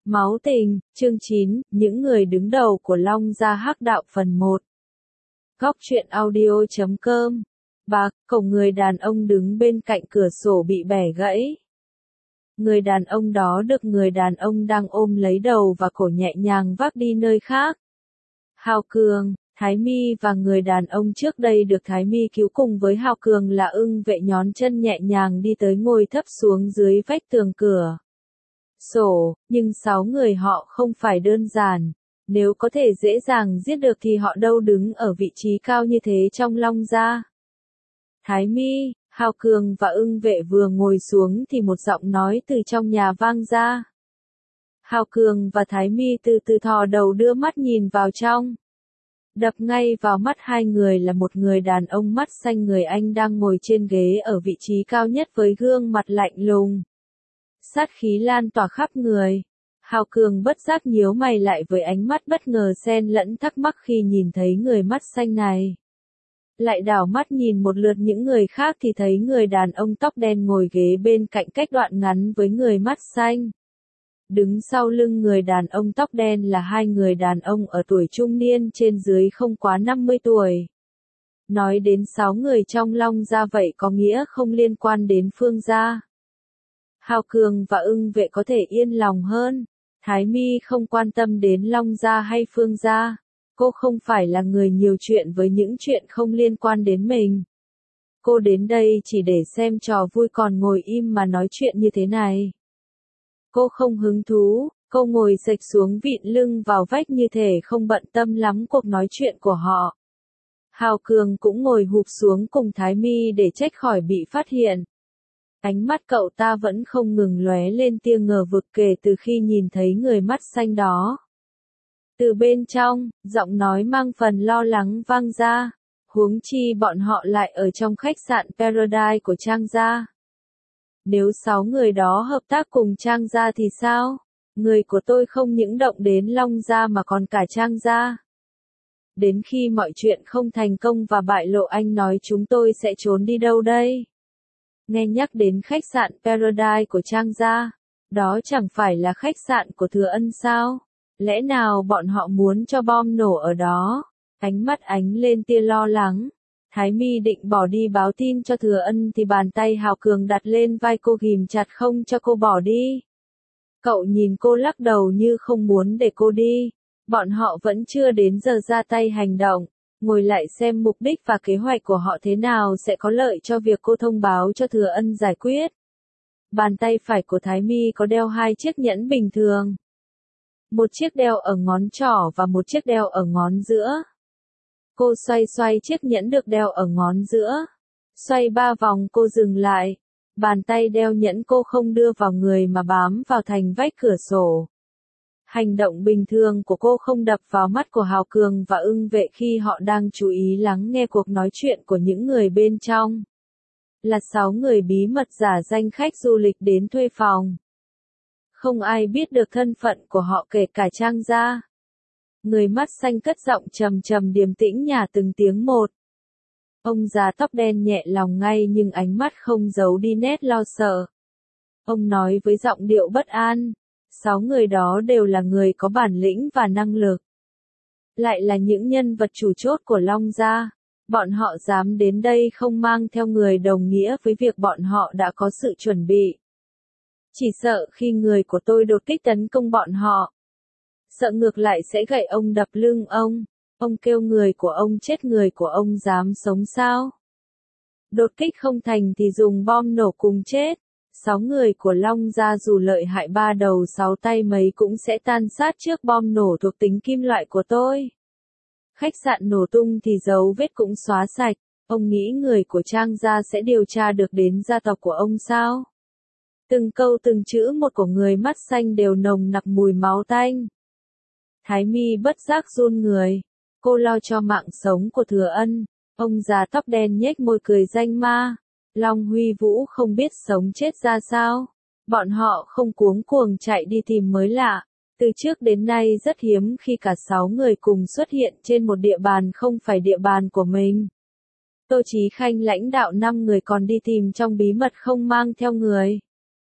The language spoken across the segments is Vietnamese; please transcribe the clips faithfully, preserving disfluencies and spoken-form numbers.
Máu tình, chương chín, những người đứng đầu của Long Gia Hắc Đạo phần một. Góc truyện audio chấm com. Bạc, cậu người đàn ông đứng bên cạnh cửa sổ bị bẻ gãy. Người đàn ông đó được người đàn ông đang ôm lấy đầu và cổ nhẹ nhàng vác đi nơi khác. Hào Cường, Thái Mi và người đàn ông trước đây được Thái Mi cứu cùng với Hào Cường là ưng vệ nhón chân nhẹ nhàng đi tới ngồi thấp xuống dưới vách tường cửa sổ, nhưng sáu người họ không phải đơn giản. Nếu có thể dễ dàng giết được thì họ đâu đứng ở vị trí cao như thế trong Long Gia. Thái Mi, Hào Cường và ưng vệ vừa ngồi xuống thì một giọng nói từ trong nhà vang ra. Hào Cường và Thái Mi từ từ thò đầu đưa mắt nhìn vào trong. Đập ngay vào mắt hai người là một người đàn ông mắt xanh, người Anh đang ngồi trên ghế ở vị trí cao nhất với gương mặt lạnh lùng. Sát khí lan tỏa khắp người. Hào Cường bất giác nhíu mày lại với ánh mắt bất ngờ xen lẫn thắc mắc khi nhìn thấy người mắt xanh này. Lại đảo mắt nhìn một lượt những người khác thì thấy người đàn ông tóc đen ngồi ghế bên cạnh cách đoạn ngắn với người mắt xanh. Đứng sau lưng người đàn ông tóc đen là hai người đàn ông ở tuổi trung niên trên dưới không quá năm mươi tuổi. Nói đến sáu người trong Long Gia vậy có nghĩa không liên quan đến Phương Gia. Hào Cường và ưng vệ có thể yên lòng hơn. Thái Mi không quan tâm đến Long Gia hay Phương Gia. Cô không phải là người nhiều chuyện với những chuyện không liên quan đến mình. Cô đến đây chỉ để xem trò vui còn ngồi im mà nói chuyện như thế này. Cô không hứng thú, cô ngồi xệch xuống vịn lưng vào vách như thể không bận tâm lắm cuộc nói chuyện của họ. Hào Cường cũng ngồi hụp xuống cùng Thái Mi để tránh khỏi bị phát hiện. Ánh mắt cậu ta vẫn không ngừng lóe lên tia ngờ vực kể từ khi nhìn thấy người mắt xanh đó. Từ bên trong, giọng nói mang phần lo lắng vang ra, huống chi bọn họ lại ở trong khách sạn Paradise của Trang Gia. Nếu sáu người đó hợp tác cùng Trang Gia thì sao? Người của tôi không những động đến Long Gia mà còn cả Trang Gia. Đến khi mọi chuyện không thành công và bại lộ anh nói chúng tôi sẽ trốn đi đâu đây? Nghe nhắc đến khách sạn Paradise của Trang Gia, đó chẳng phải là khách sạn của Thừa Ân sao? Lẽ nào bọn họ muốn cho bom nổ ở đó? Ánh mắt ánh lên tia lo lắng. Thái Mi định bỏ đi báo tin cho Thừa Ân thì bàn tay Hào Cường đặt lên vai cô ghìm chặt không cho cô bỏ đi. Cậu nhìn cô lắc đầu như không muốn để cô đi. Bọn họ vẫn chưa đến giờ ra tay hành động. Ngồi lại xem mục đích và kế hoạch của họ thế nào sẽ có lợi cho việc cô thông báo cho Thừa Ân giải quyết. Bàn tay phải của Thái Mi có đeo hai chiếc nhẫn bình thường. Một chiếc đeo ở ngón trỏ và một chiếc đeo ở ngón giữa. Cô xoay xoay chiếc nhẫn được đeo ở ngón giữa. Xoay ba vòng cô dừng lại. Bàn tay đeo nhẫn cô không đưa vào người mà bám vào thành vách cửa sổ. Hành động bình thường của cô không đập vào mắt của Hào Cường và ưng vệ khi họ đang chú ý lắng nghe cuộc nói chuyện của những người bên trong. Là sáu người bí mật giả danh khách du lịch đến thuê phòng. Không ai biết được thân phận của họ kể cả Trang Gia. Người mắt xanh cất giọng trầm trầm điềm tĩnh nhả từng tiếng một. Ông già tóc đen nhẹ lòng ngay nhưng ánh mắt không giấu đi nét lo sợ. Ông nói với giọng điệu bất an. Sáu người đó đều là người có bản lĩnh và năng lực. Lại là những nhân vật chủ chốt của Long Gia. Bọn họ dám đến đây không mang theo người đồng nghĩa với việc bọn họ đã có sự chuẩn bị. Chỉ sợ khi người của tôi đột kích tấn công bọn họ. Sợ ngược lại sẽ gậy ông đập lưng ông. Ông kêu người của ông chết, người của ông dám sống sao? Đột kích không thành thì dùng bom nổ cùng chết. Sáu người của Long Gia dù lợi hại ba đầu sáu tay mấy cũng sẽ tan sát trước bom nổ thuộc tính kim loại của tôi. Khách sạn nổ tung thì dấu vết cũng xóa sạch. Ông nghĩ người của Trang Gia sẽ điều tra được đến gia tộc của ông sao? Từng câu từng chữ một của người mắt xanh đều nồng nặc mùi máu tanh. Thái Mi bất giác run người. Cô lo cho mạng sống của Thừa Ân. Ông già tóc đen nhếch môi cười danh ma. Long Huy Vũ không biết sống chết ra sao. Bọn họ không cuống cuồng chạy đi tìm mới lạ. Từ trước đến nay rất hiếm khi cả sáu người cùng xuất hiện trên một địa bàn không phải địa bàn của mình. Tô Chí Khanh lãnh đạo năm người còn đi tìm trong bí mật không mang theo người.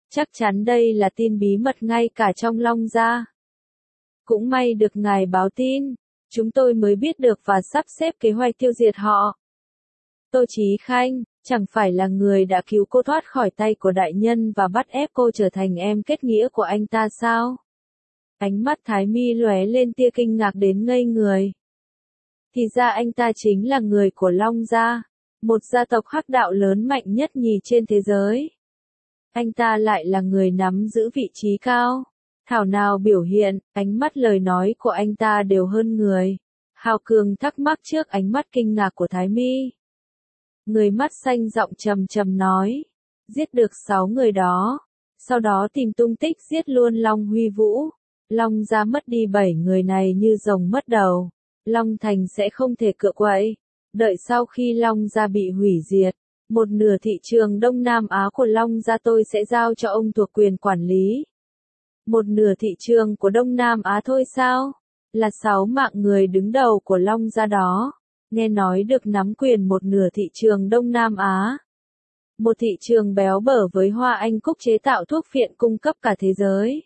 Chắc chắn đây là tin bí mật ngay cả trong Long gia. Cũng may được ngài báo tin, chúng tôi mới biết được và sắp xếp kế hoạch tiêu diệt họ. Tô Chí Khanh, chẳng phải là người đã cứu cô thoát khỏi tay của đại nhân và bắt ép cô trở thành em kết nghĩa của anh ta sao? Ánh mắt Thái Mi lóe lên tia kinh ngạc đến ngây người. Thì ra anh ta chính là người của Long gia, một gia tộc hắc đạo lớn mạnh nhất nhì trên thế giới. Anh ta lại là người nắm giữ vị trí cao. Thảo nào biểu hiện, ánh mắt lời nói của anh ta đều hơn người. Hào Cường thắc mắc trước ánh mắt kinh ngạc của Thái Mi. Người mắt xanh giọng trầm trầm nói, giết được sáu người đó, sau đó tìm tung tích giết luôn Long Huy Vũ. Long gia mất đi bảy người này như rồng mất đầu, Long Thành sẽ không thể cựa quậy. Đợi sau khi Long gia bị hủy diệt, một nửa thị trường Đông Nam Á của Long gia tôi sẽ giao cho ông thuộc quyền quản lý. Một nửa thị trường của Đông Nam Á thôi sao? Là sáu mạng người đứng đầu của Long gia đó. Nghe nói được nắm quyền một nửa thị trường Đông Nam Á. Một thị trường béo bở với Hoa Anh Cúc chế tạo thuốc phiện cung cấp cả thế giới.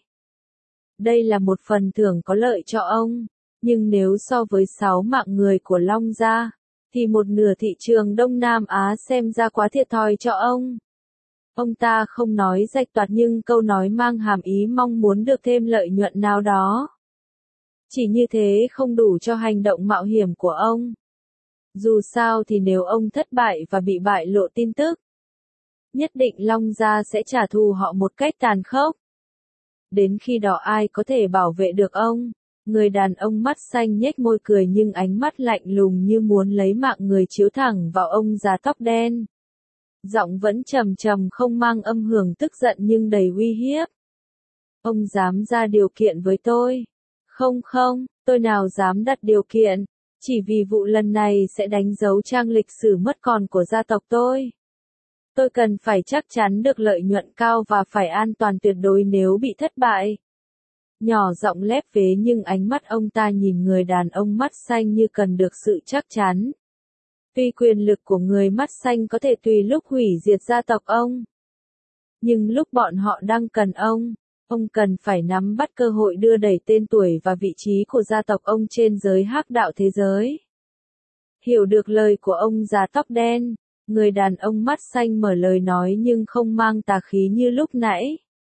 Đây là một phần thưởng có lợi cho ông. Nhưng nếu so với sáu mạng người của Long gia, thì một nửa thị trường Đông Nam Á xem ra quá thiệt thòi cho ông. Ông ta không nói rạch toạc nhưng câu nói mang hàm ý mong muốn được thêm lợi nhuận nào đó. Chỉ như thế không đủ cho hành động mạo hiểm của ông. Dù sao thì nếu ông thất bại và bị bại lộ tin tức, nhất định Long gia sẽ trả thù họ một cách tàn khốc. Đến khi đó ai có thể bảo vệ được ông? Người đàn ông mắt xanh nhếch môi cười nhưng ánh mắt lạnh lùng như muốn lấy mạng người chiếu thẳng vào ông già tóc đen. Giọng vẫn trầm trầm không mang âm hưởng tức giận nhưng đầy uy hiếp. Ông dám ra điều kiện với tôi? Không không, tôi nào dám đặt điều kiện, chỉ vì vụ lần này sẽ đánh dấu trang lịch sử mất còn của gia tộc tôi. Tôi cần phải chắc chắn được lợi nhuận cao và phải an toàn tuyệt đối nếu bị thất bại. Nhỏ giọng lép vế nhưng ánh mắt ông ta nhìn người đàn ông mắt xanh như cần được sự chắc chắn. Tuy quyền lực của người mắt xanh có thể tùy lúc hủy diệt gia tộc ông. Nhưng lúc bọn họ đang cần ông, ông cần phải nắm bắt cơ hội đưa đẩy tên tuổi và vị trí của gia tộc ông trên giới hắc đạo thế giới. Hiểu được lời của ông già tóc đen, người đàn ông mắt xanh mở lời nói nhưng không mang tà khí như lúc nãy.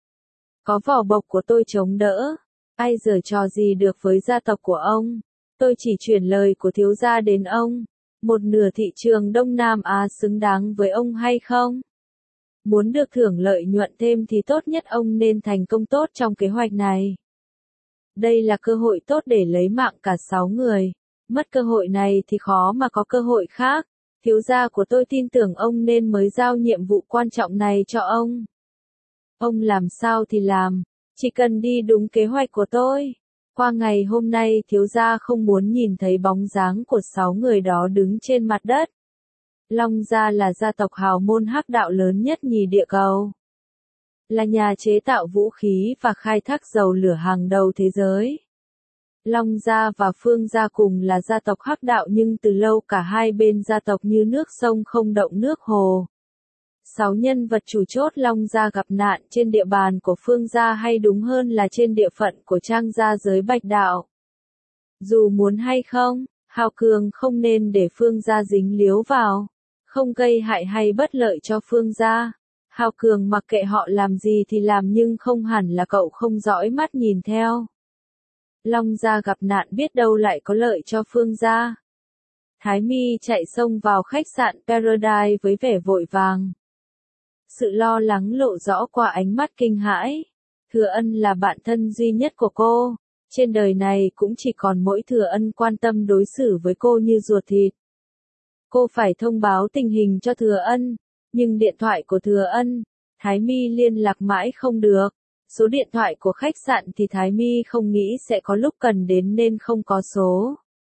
Có vỏ bọc của tôi chống đỡ, ai giở trò gì được với gia tộc của ông. Tôi chỉ chuyển lời của thiếu gia đến ông. Một nửa thị trường Đông Nam Á xứng đáng với ông hay không? Muốn được thưởng lợi nhuận thêm thì tốt nhất ông nên thành công tốt trong kế hoạch này. Đây là cơ hội tốt để lấy mạng cả sáu người. Mất cơ hội này thì khó mà có cơ hội khác. Thiếu gia của tôi tin tưởng ông nên mới giao nhiệm vụ quan trọng này cho ông. Ông làm sao thì làm, chỉ cần đi đúng kế hoạch của tôi. Qua ngày hôm nay thiếu gia không muốn nhìn thấy bóng dáng của sáu người đó đứng trên mặt đất. Long gia là gia tộc hào môn hắc đạo lớn nhất nhì địa cầu. Là nhà chế tạo vũ khí và khai thác dầu lửa hàng đầu thế giới. Long gia và Phương gia cùng là gia tộc hắc đạo nhưng từ lâu cả hai bên gia tộc như nước sông không động nước hồ. Sáu nhân vật chủ chốt Long gia gặp nạn trên địa bàn của Phương gia hay đúng hơn là trên địa phận của Trang gia giới Bạch đạo. Dù muốn hay không, Hào Cường không nên để Phương gia dính líu vào, không gây hại hay bất lợi cho Phương gia. Hào Cường mặc kệ họ làm gì thì làm nhưng không hẳn là cậu không dõi mắt nhìn theo. Long gia gặp nạn biết đâu lại có lợi cho Phương gia. Thái Mi chạy xông vào khách sạn Paradise với vẻ vội vàng. Sự lo lắng lộ rõ qua ánh mắt kinh hãi. Thừa Ân là bạn thân duy nhất của cô. Trên đời này cũng chỉ còn mỗi Thừa Ân quan tâm đối xử với cô như ruột thịt. Cô phải thông báo tình hình cho Thừa Ân. Nhưng điện thoại của Thừa Ân, Thái Mi liên lạc mãi không được. Số điện thoại của khách sạn thì Thái Mi không nghĩ sẽ có lúc cần đến nên không có số.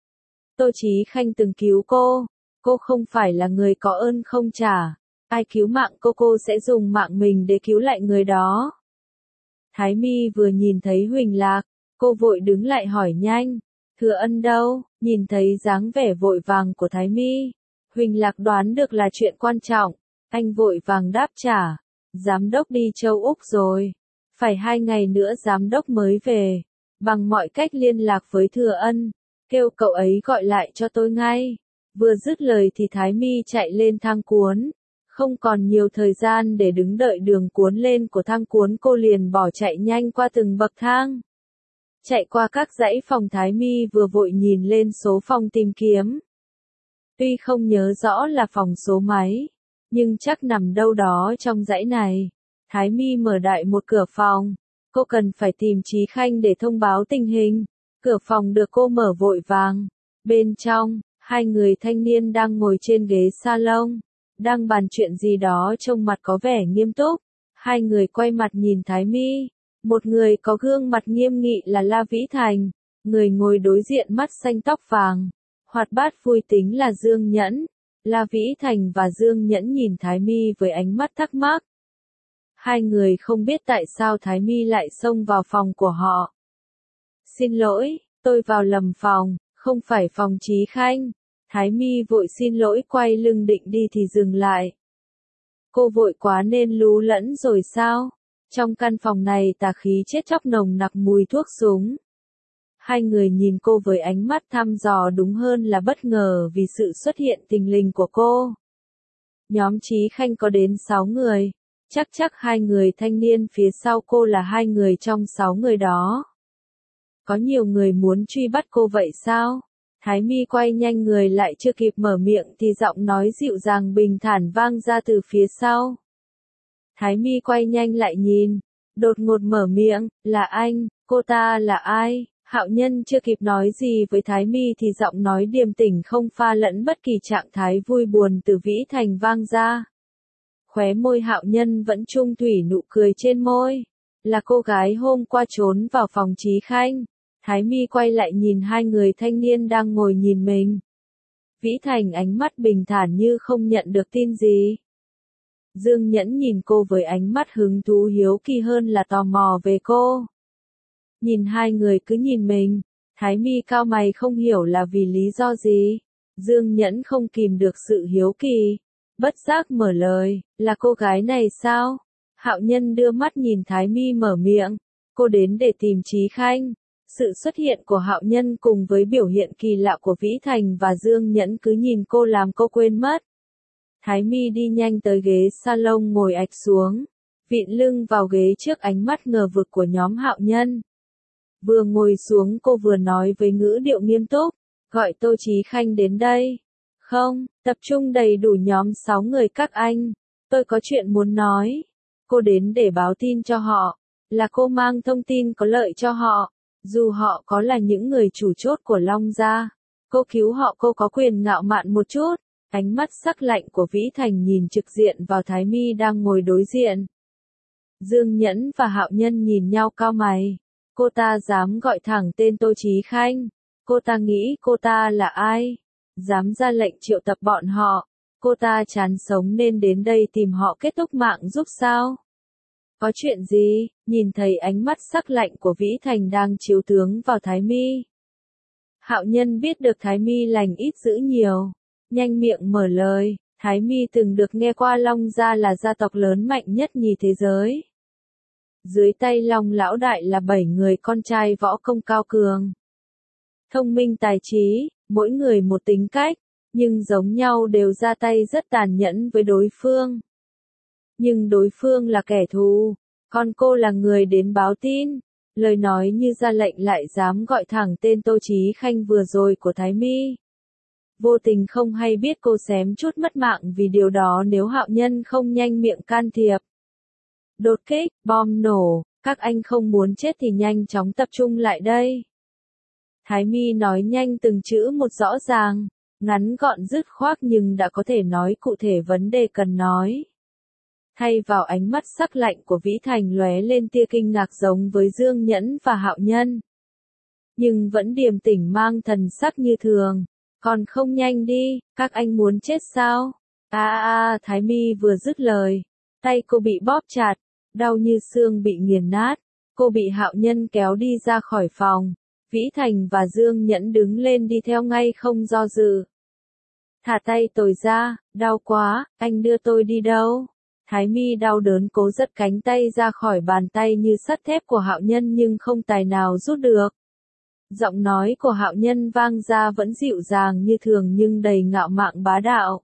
Tô Chí Khanh từng cứu cô. Cô không phải là người có ơn không trả. Ai cứu mạng cô cô sẽ dùng mạng mình để cứu lại người đó. Thái Mi vừa nhìn thấy Huỳnh Lạc, cô vội đứng lại hỏi nhanh. Thừa Ân đâu? Nhìn thấy dáng vẻ vội vàng của Thái Mi, Huỳnh Lạc đoán được là chuyện quan trọng. Anh vội vàng đáp trả. Giám đốc đi châu Úc rồi. Phải hai ngày nữa giám đốc mới về. Bằng mọi cách liên lạc với Thừa Ân, kêu cậu ấy gọi lại cho tôi ngay. Vừa dứt lời thì Thái Mi chạy lên thang cuốn. Không còn nhiều thời gian để đứng đợi đường cuốn lên của thang cuốn, cô liền bỏ chạy nhanh qua từng bậc thang. Chạy qua các dãy phòng, Thái Mi vừa vội nhìn lên số phòng tìm kiếm. Tuy không nhớ rõ là phòng số mấy, nhưng chắc nằm đâu đó trong dãy này. Thái Mi mở đại một cửa phòng. Cô cần phải tìm Chí Khanh để thông báo tình hình. Cửa phòng được cô mở vội vàng. Bên trong, hai người thanh niên đang ngồi trên ghế salon, đang bàn chuyện gì đó, trông mặt có vẻ nghiêm túc. Hai người quay mặt nhìn Thái Mi. Một người có gương mặt nghiêm nghị là La Vĩ Thành, người ngồi đối diện mắt xanh tóc vàng, hoạt bát vui tính là Dương Nhẫn. La Vĩ Thành và Dương Nhẫn nhìn Thái Mi với ánh mắt thắc mắc. Hai người không biết tại sao Thái Mi lại xông vào phòng của họ. Xin lỗi, tôi vào lầm phòng, không phải phòng Chí Khanh. Thái Mi vội xin lỗi, quay lưng định đi thì dừng lại. Cô vội quá nên lú lẫn rồi sao? Trong căn phòng này tà khí chết chóc nồng nặc mùi thuốc súng. Hai người nhìn cô với ánh mắt thăm dò, đúng hơn là bất ngờ vì sự xuất hiện thình lình của cô. Nhóm Chí Khanh có đến sáu người. Chắc chắc hai người thanh niên phía sau cô là hai người trong sáu người đó. Có nhiều người muốn truy bắt cô vậy sao? Thái Mi quay nhanh người lại, chưa kịp mở miệng thì giọng nói dịu dàng bình thản vang ra từ phía sau. Thái Mi quay nhanh lại nhìn, đột ngột mở miệng, là anh, cô ta là ai? Hạo Nhân chưa kịp nói gì với Thái Mi thì giọng nói điềm tĩnh không pha lẫn bất kỳ trạng thái vui buồn từ Vĩ Thành vang ra. Khóe môi Hạo Nhân vẫn trung thủy nụ cười trên môi. Là cô gái hôm qua trốn vào phòng Chí Khanh. Thái Mi quay lại nhìn hai người thanh niên đang ngồi nhìn mình. Vĩ Thành ánh mắt bình thản như không nhận được tin gì. Dương Nhẫn nhìn cô với ánh mắt hứng thú hiếu kỳ hơn là tò mò về cô. Nhìn hai người cứ nhìn mình, Thái Mi cau mày không hiểu là vì lý do gì. Dương Nhẫn không kìm được sự hiếu kỳ, bất giác mở lời, là cô gái này sao? Hạo Nhân đưa mắt nhìn Thái Mi mở miệng, cô đến để tìm Chí Khanh. Sự xuất hiện của Hạo Nhân cùng với biểu hiện kỳ lạ của Vĩ Thành và Dương Nhẫn cứ nhìn cô làm cô quên mất. Thái Mi đi nhanh tới ghế salon ngồi ạch xuống, vịn lưng vào ghế trước ánh mắt ngờ vực của nhóm Hạo Nhân. Vừa ngồi xuống cô vừa nói với ngữ điệu nghiêm túc, gọi Tô Chí Khanh đến đây. Không, tập trung đầy đủ nhóm sáu người các anh, tôi có chuyện muốn nói. Cô đến để báo tin cho họ, là cô mang thông tin có lợi cho họ, dù họ có là những người chủ chốt của Long gia. Cô cứu họ, cô có quyền ngạo mạn một chút. Ánh mắt sắc lạnh của Vĩ Thành nhìn trực diện vào Thái Mi đang ngồi đối diện. Dương Nhẫn và Hạo Nhân nhìn nhau cau mày. Cô ta dám gọi thẳng tên Tô Chí Khanh. Cô ta nghĩ cô ta là ai? Dám ra lệnh triệu tập bọn họ. Cô ta chán sống nên đến đây tìm họ kết thúc mạng giúp sao? Có chuyện gì? Nhìn thấy ánh mắt sắc lạnh của Vĩ Thành đang chiếu tướng vào Thái Mi. Hạo Nhân biết được Thái Mi lành ít dữ nhiều. Nhanh miệng mở lời, Thái Mi từng được nghe qua Long gia là gia tộc lớn mạnh nhất nhì thế giới. Dưới tay Long lão đại là bảy người con trai võ công cao cường. Thông minh tài trí, mỗi người một tính cách, nhưng giống nhau đều ra tay rất tàn nhẫn với đối phương. Nhưng đối phương là kẻ thù, còn cô là người đến báo tin. Lời nói như ra lệnh lại dám gọi thẳng tên Tô Chí Khanh vừa rồi của Thái Mi. Vô tình không hay biết cô xém chút mất mạng vì điều đó nếu Hạo Nhân không nhanh miệng can thiệp. Đột kích, bom nổ, các anh không muốn chết thì nhanh chóng tập trung lại đây. Thái Mi nói nhanh từng chữ một rõ ràng, ngắn gọn dứt khoát nhưng đã có thể nói cụ thể vấn đề cần nói. Thay vào ánh mắt sắc lạnh của Vĩ Thành lóe lên tia kinh ngạc giống với Dương Nhẫn và Hạo Nhân. Nhưng vẫn điềm tĩnh mang thần sắc như thường. Còn không nhanh đi, các anh muốn chết sao? À à à, Thái Mi vừa dứt lời, tay cô bị bóp chặt, đau như xương bị nghiền nát. Cô bị Hạo Nhân kéo đi ra khỏi phòng. Vĩ Thành và Dương Nhẫn đứng lên đi theo ngay không do dự. Thả tay tôi ra, đau quá, anh đưa tôi đi đâu? Thái Mi đau đớn cố giật cánh tay ra khỏi bàn tay như sắt thép của Hạo Nhân nhưng không tài nào rút được. Giọng nói của Hạo Nhân vang ra vẫn dịu dàng như thường nhưng đầy ngạo mạn bá đạo.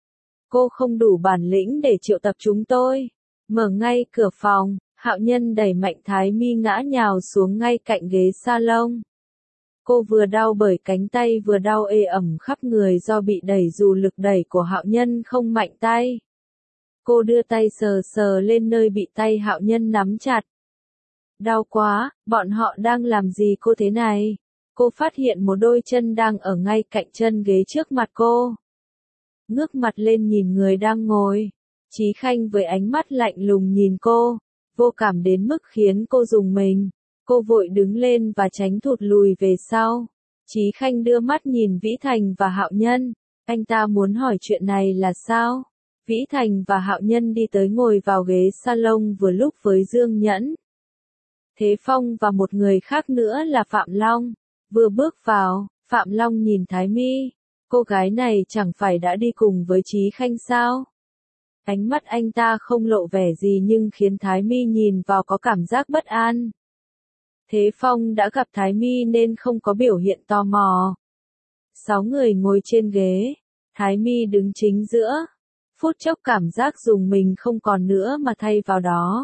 Cô không đủ bản lĩnh để triệu tập chúng tôi. Mở ngay cửa phòng, Hạo Nhân đẩy mạnh Thái Mi ngã nhào xuống ngay cạnh ghế salon. Cô vừa đau bởi cánh tay vừa đau ê ẩm khắp người do bị đẩy dù lực đẩy của Hạo Nhân không mạnh tay. Cô đưa tay sờ sờ lên nơi bị tay Hạo Nhân nắm chặt. Đau quá, bọn họ đang làm gì cô thế này? Cô phát hiện một đôi chân đang ở ngay cạnh chân ghế trước mặt cô. Ngước mặt lên nhìn người đang ngồi. Chí Khanh với ánh mắt lạnh lùng nhìn cô, vô cảm đến mức khiến cô rùng mình. Cô vội đứng lên và tránh thụt lùi về sau. Chí Khanh đưa mắt nhìn Vĩ Thành và Hạo Nhân. Anh ta muốn hỏi chuyện này là sao? Vĩ Thành và Hạo Nhân đi tới ngồi vào ghế salon vừa lúc với Dương Nhẫn, Thế Phong và một người khác nữa là Phạm Long. Vừa bước vào, Phạm Long nhìn Thái Mi. Cô gái này chẳng phải đã đi cùng với Chí Khanh sao? Ánh mắt anh ta không lộ vẻ gì nhưng khiến Thái Mi nhìn vào có cảm giác bất an. Thế Phong đã gặp Thái Mi nên không có biểu hiện tò mò. Sáu người ngồi trên ghế, Thái Mi đứng chính giữa. Phút chốc cảm giác dùng mình không còn nữa mà thay vào đó.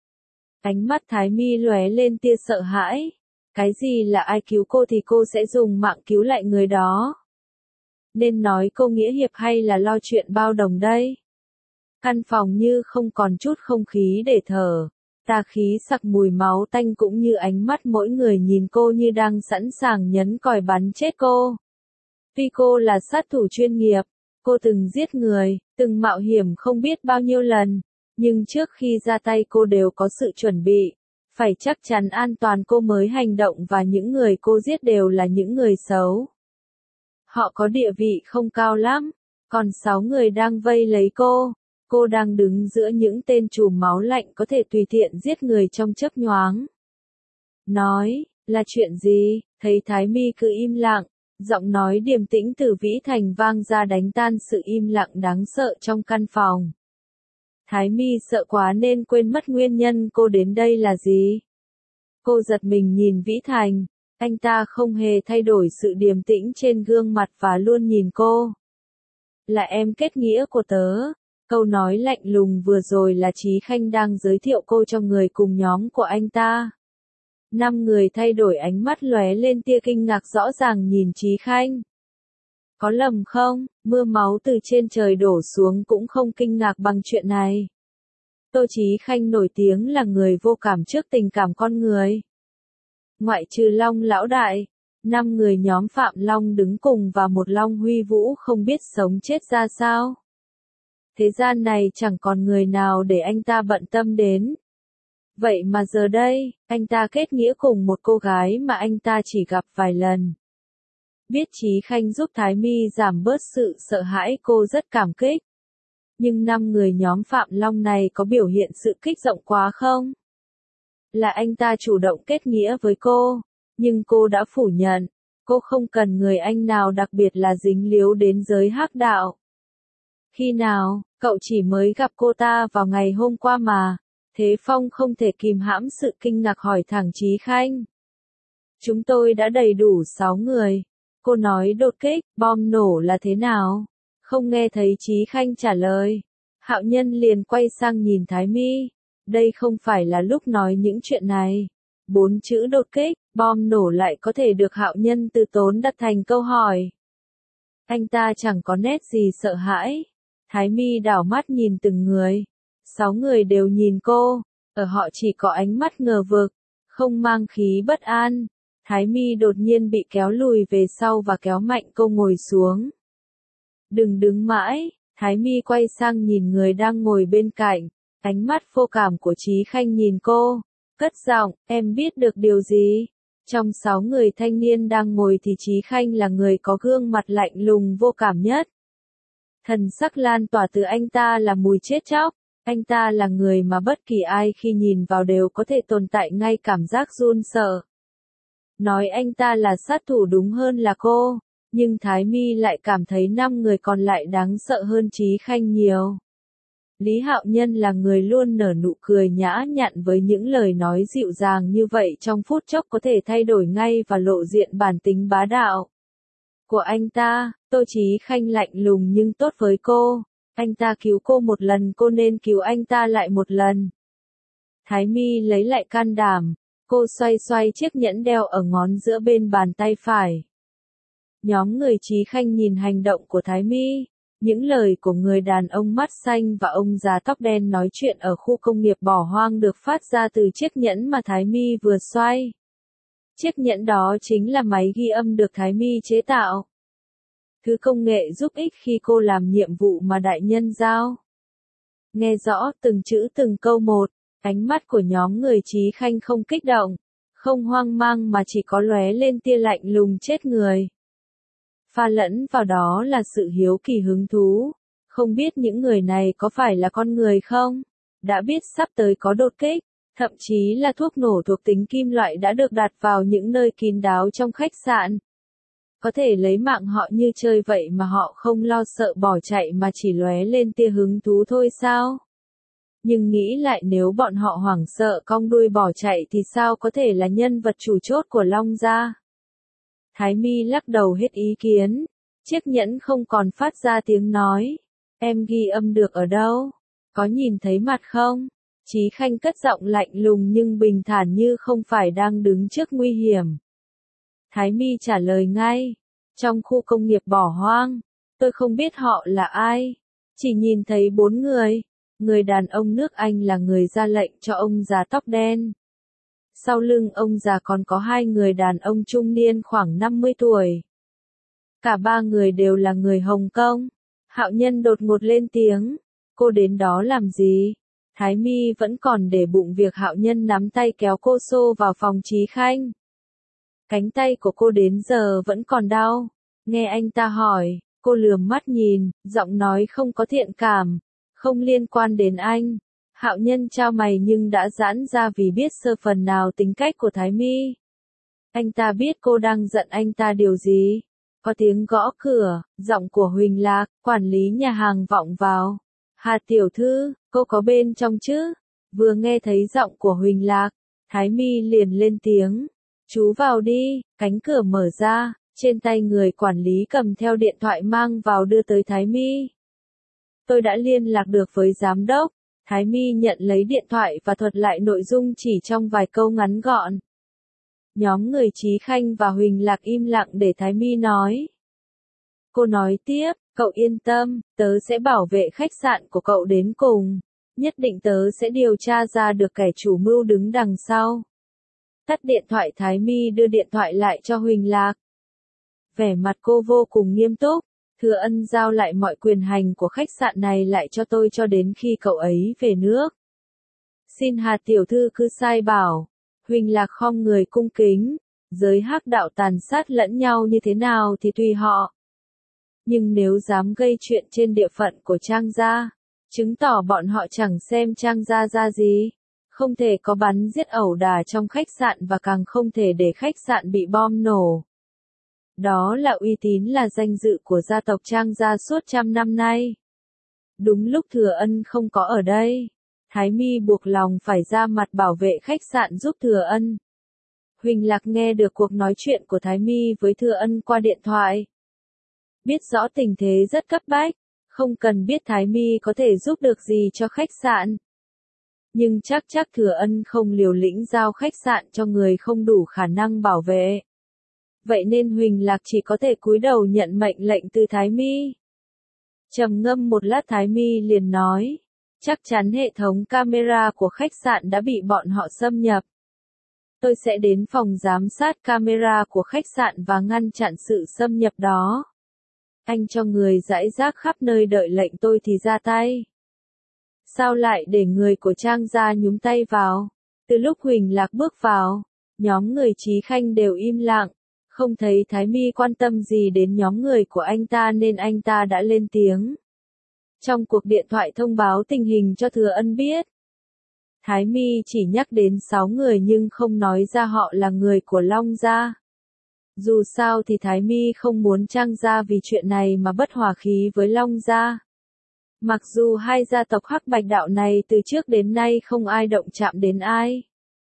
Ánh mắt Thái Mi lóe lên tia sợ hãi. Cái gì là ai cứu cô thì cô sẽ dùng mạng cứu lại người đó. Nên nói cô nghĩa hiệp hay là lo chuyện bao đồng đây? Căn phòng như không còn chút không khí để thở. Tà khí sặc mùi máu tanh cũng như ánh mắt mỗi người nhìn cô như đang sẵn sàng nhấn còi bắn chết cô. Tuy cô là sát thủ chuyên nghiệp, cô từng giết người, từng mạo hiểm không biết bao nhiêu lần, nhưng trước khi ra tay cô đều có sự chuẩn bị. Phải chắc chắn an toàn cô mới hành động và những người cô giết đều là những người xấu. Họ có địa vị không cao lắm, còn sáu người đang vây lấy cô. Cô đang đứng giữa những tên trùm máu lạnh có thể tùy tiện giết người trong chớp nhoáng. Nói, là chuyện gì? Thấy Thái Mi cứ im lặng, giọng nói điềm tĩnh từ Vĩ Thành vang ra đánh tan sự im lặng đáng sợ trong căn phòng. Thái Mi sợ quá nên quên mất nguyên nhân cô đến đây là gì. Cô giật mình nhìn Vĩ Thành, anh ta không hề thay đổi sự điềm tĩnh trên gương mặt và luôn nhìn cô. Là em kết nghĩa của tớ. Câu nói lạnh lùng vừa rồi là Chí Khanh đang giới thiệu cô cho người cùng nhóm của anh ta. Năm người thay đổi ánh mắt lóe lên tia kinh ngạc rõ ràng nhìn Chí Khanh. Có lầm không, mưa máu từ trên trời đổ xuống cũng không kinh ngạc bằng chuyện này. Tô Chí Khanh nổi tiếng là người vô cảm trước tình cảm con người. Ngoại trừ Long lão đại, năm người nhóm Phạm Long đứng cùng và một Long Huy Vũ không biết sống chết ra sao. Thế gian này chẳng còn người nào để anh ta bận tâm đến. Vậy mà giờ đây, anh ta kết nghĩa cùng một cô gái mà anh ta chỉ gặp vài lần. Biết Chí Khanh giúp Thái Mi giảm bớt sự sợ hãi cô rất cảm kích. Nhưng năm người nhóm Phạm Long này có biểu hiện sự kích động quá không? Là anh ta chủ động kết nghĩa với cô, nhưng cô đã phủ nhận, cô không cần người anh nào đặc biệt là dính líu đến giới hắc đạo. Khi nào, cậu chỉ mới gặp cô ta vào ngày hôm qua mà. Thế Phong không thể kìm hãm sự kinh ngạc hỏi thẳng Chí Khanh. Chúng tôi đã đầy đủ sáu người. Cô nói đột kích, bom nổ là thế nào? Không nghe thấy Chí Khanh trả lời. Hạo Nhân liền quay sang nhìn Thái Mi. Đây không phải là lúc nói những chuyện này. Bốn chữ đột kích, bom nổ lại có thể được Hạo Nhân từ tốn đặt thành câu hỏi. Anh ta chẳng có nét gì sợ hãi. Thái Mi đảo mắt nhìn từng người. Sáu người đều nhìn cô. Ở họ chỉ có ánh mắt ngờ vực, không mang khí bất an. Thái Mi đột nhiên bị kéo lùi về sau và kéo mạnh cô ngồi xuống. Đừng đứng mãi. Thái Mi quay sang nhìn người đang ngồi bên cạnh. Ánh mắt vô cảm của Chí Khanh nhìn cô. Cất giọng, em biết được điều gì? Trong sáu người thanh niên đang ngồi thì Chí Khanh là người có gương mặt lạnh lùng vô cảm nhất. Thần sắc lan tỏa từ anh ta là mùi chết chóc. Anh ta là người mà bất kỳ ai khi nhìn vào đều có thể tồn tại ngay cảm giác run sợ. Nói anh ta là sát thủ đúng hơn là cô, nhưng Thái Mi lại cảm thấy năm người còn lại đáng sợ hơn Chí Khanh nhiều. Lý Hạo Nhân là người luôn nở nụ cười nhã nhặn với những lời nói dịu dàng như vậy trong phút chốc có thể thay đổi ngay và lộ diện bản tính bá đạo của anh ta. Tô Chí Khanh lạnh lùng nhưng tốt với cô. Anh ta cứu cô một lần, cô nên cứu anh ta lại một lần. Thái Mi lấy lại can đảm. Cô xoay xoay chiếc nhẫn đeo ở ngón giữa bên bàn tay phải. Nhóm người Chí Khanh nhìn hành động của Thái Mi. Những lời của người đàn ông mắt xanh và ông già tóc đen nói chuyện ở khu công nghiệp bỏ hoang được phát ra từ chiếc nhẫn mà Thái Mi vừa xoay. Chiếc nhẫn đó chính là máy ghi âm được Thái Mi chế tạo. Thứ công nghệ giúp ích khi cô làm nhiệm vụ mà đại nhân giao. Nghe rõ từng chữ từng câu một, ánh mắt của nhóm người Chí Khanh không kích động, không hoang mang mà chỉ có lóe lên tia lạnh lùng chết người. Pha lẫn vào đó là sự hiếu kỳ hứng thú, không biết những người này có phải là con người không? Đã biết sắp tới có đột kích, thậm chí là thuốc nổ thuộc tính kim loại đã được đặt vào những nơi kín đáo trong khách sạn. Có thể lấy mạng họ như chơi vậy mà họ không lo sợ bỏ chạy mà chỉ lóe lên tia hứng thú thôi sao? Nhưng nghĩ lại nếu bọn họ hoảng sợ cong đuôi bỏ chạy thì sao có thể là nhân vật chủ chốt của Long gia? Thái Mi lắc đầu hết ý kiến. Chiếc nhẫn không còn phát ra tiếng nói. Em ghi âm được ở đâu? Có nhìn thấy mặt không? Chí Khanh cất giọng lạnh lùng nhưng bình thản như không phải đang đứng trước nguy hiểm. Thái Mi trả lời ngay. Trong khu công nghiệp bỏ hoang, tôi không biết họ là ai. Chỉ nhìn thấy bốn người. Người đàn ông nước Anh là người ra lệnh cho ông già tóc đen. Sau lưng ông già còn có hai người đàn ông trung niên khoảng năm mươi tuổi. Cả ba người đều là người Hồng Kông. Hạo Nhân đột ngột lên tiếng. Cô đến đó làm gì? Thái Mi vẫn còn để bụng việc Hạo Nhân nắm tay kéo cô xô vào phòng Chí Khanh. Cánh tay của cô đến giờ vẫn còn đau. Nghe anh ta hỏi, cô lườm mắt nhìn, giọng nói không có thiện cảm. Không liên quan đến anh. Hạo Nhân trao mày nhưng đã giãn ra vì biết sơ phần nào tính cách của Thái Mi. Anh ta biết cô đang giận anh ta điều gì. Có tiếng gõ cửa, giọng của Huỳnh Lạc, quản lý nhà hàng vọng vào. Hà tiểu thư, cô có bên trong chứ? Vừa nghe thấy giọng của Huỳnh Lạc, Thái Mi liền lên tiếng. Chú vào đi, cánh cửa mở ra, trên tay người quản lý cầm theo điện thoại mang vào đưa tới Thái Mi. Tôi đã liên lạc được với giám đốc. Thái Mi nhận lấy điện thoại và thuật lại nội dung chỉ trong vài câu ngắn gọn. Nhóm người Chí Khanh và Huỳnh Lạc im lặng để Thái Mi nói. Cô nói tiếp, cậu yên tâm, tớ sẽ bảo vệ khách sạn của cậu đến cùng. Nhất định tớ sẽ điều tra ra được kẻ chủ mưu đứng đằng sau. Tắt điện thoại, Thái Mi đưa điện thoại lại cho Huỳnh Lạc. Vẻ mặt cô vô cùng nghiêm túc. Thừa Ân giao lại mọi quyền hành của khách sạn này lại cho tôi cho đến khi cậu ấy về nước. Xin Hà tiểu thư cứ sai bảo. Huỳnh Lạc khom người cung kính. Giới hắc đạo tàn sát lẫn nhau như thế nào thì tùy họ. Nhưng nếu dám gây chuyện trên địa phận của Trang gia, chứng tỏ bọn họ chẳng xem Trang gia ra gì. Không thể có bắn giết ẩu đả trong khách sạn và càng không thể để khách sạn bị bom nổ. Đó là uy tín là danh dự của gia tộc Trang gia suốt trăm năm nay. Đúng lúc Thừa Ân không có ở đây, Thái Mi buộc lòng phải ra mặt bảo vệ khách sạn giúp Thừa Ân. Huỳnh Lạc nghe được cuộc nói chuyện của Thái Mi với Thừa Ân qua điện thoại. Biết rõ tình thế rất cấp bách, không cần biết Thái Mi có thể giúp được gì cho khách sạn. Nhưng chắc chắc Thừa Ân không liều lĩnh giao khách sạn cho người không đủ khả năng bảo vệ. Vậy nên Huỳnh Lạc chỉ có thể cúi đầu nhận mệnh lệnh từ Thái Mi. Trầm ngâm một lát, Thái Mi liền nói, chắc chắn hệ thống camera của khách sạn đã bị bọn họ xâm nhập. Tôi sẽ đến phòng giám sát camera của khách sạn và ngăn chặn sự xâm nhập đó. Anh cho người rải rác khắp nơi đợi lệnh tôi thì ra tay. Sao lại để người của Trang gia nhúng tay vào? Từ lúc Huỳnh Lạc bước vào, nhóm người Chí Khanh đều im lặng. Không thấy Thái Mi quan tâm gì đến nhóm người của anh ta nên anh ta đã lên tiếng. Trong cuộc điện thoại thông báo tình hình cho Thừa Ân biết. Thái Mi chỉ nhắc đến sáu người nhưng không nói ra họ là người của Long gia. Dù sao thì Thái Mi không muốn Trang gia vì chuyện này mà bất hòa khí với Long gia. Mặc dù hai gia tộc Hắc Bạch đạo này từ trước đến nay không ai động chạm đến ai.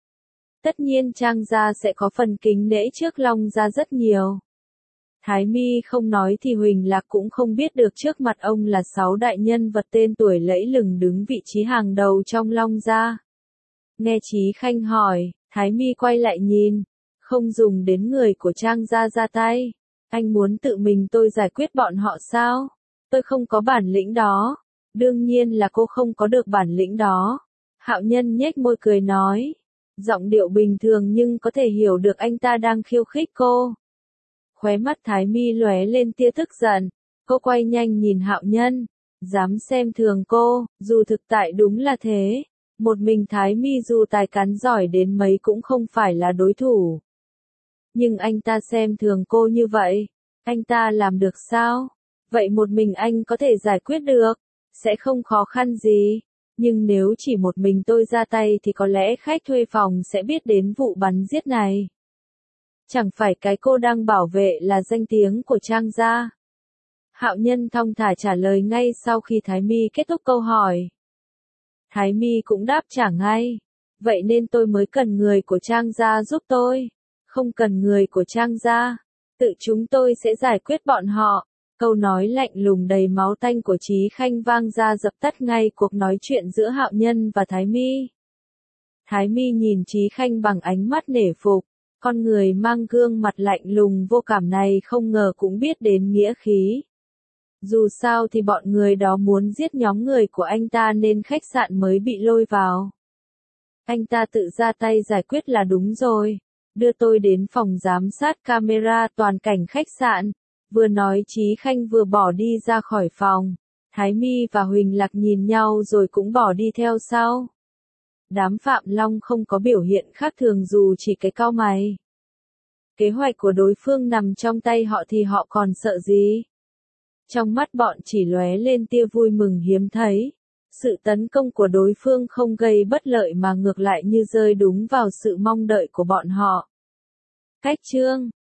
Tất nhiên Trang gia sẽ có phần kính nể trước Long gia rất nhiều. Thái Mi không nói thì Huỳnh Lạc cũng không biết được trước mặt ông là sáu đại nhân vật tên tuổi lẫy lừng đứng vị trí hàng đầu trong Long gia. Nghe Chí Khanh hỏi, Thái Mi quay lại nhìn, không dùng đến người của Trang gia ra tay. Anh muốn tự mình tôi giải quyết bọn họ sao? Tôi không có bản lĩnh đó. Đương nhiên là cô không có được bản lĩnh đó. Hạo Nhân nhếch môi cười nói. Giọng điệu bình thường nhưng có thể hiểu được anh ta đang khiêu khích cô. Khóe mắt Thái Mi lóe lên tia tức giận. Cô quay nhanh nhìn Hạo Nhân. Dám xem thường cô, dù thực tại đúng là thế. Một mình Thái Mi dù tài cán giỏi đến mấy cũng không phải là đối thủ. Nhưng anh ta xem thường cô như vậy. Anh ta làm được sao? Vậy một mình anh có thể giải quyết được. Sẽ không khó khăn gì. Nhưng nếu chỉ một mình tôi ra tay thì có lẽ khách thuê phòng sẽ biết đến vụ bắn giết này. Chẳng phải cái cô đang bảo vệ là danh tiếng của Trang gia. Hạo Nhân thong thả trả lời ngay sau khi Thái Mi kết thúc câu hỏi. Thái Mi cũng đáp trả ngay. Vậy nên tôi mới cần người của Trang gia giúp tôi. Không cần người của Trang gia. Tự chúng tôi sẽ giải quyết bọn họ. Câu nói lạnh lùng đầy máu tanh của Chí Khanh vang ra dập tắt ngay cuộc nói chuyện giữa Hạo Nhân và Thái Mi. Thái Mi nhìn Chí Khanh bằng ánh mắt nể phục. Con người mang gương mặt lạnh lùng vô cảm này không ngờ cũng biết đến nghĩa khí. Dù sao thì bọn người đó muốn giết nhóm người của anh ta nên khách sạn mới bị lôi vào. Anh ta tự ra tay giải quyết là đúng rồi. Đưa tôi đến phòng giám sát camera toàn cảnh khách sạn. Vừa nói Chí Khanh vừa bỏ đi ra khỏi phòng. Thái Mi và Huỳnh Lạc nhìn nhau rồi cũng bỏ đi theo sau. Đám Phạm Long không có biểu hiện khác thường dù chỉ cái cau mày. Kế hoạch của đối phương nằm trong tay họ thì họ còn sợ gì? Trong mắt bọn chỉ lóe lên tia vui mừng hiếm thấy. Sự tấn công của đối phương không gây bất lợi mà ngược lại như rơi đúng vào sự mong đợi của bọn họ. Cách chương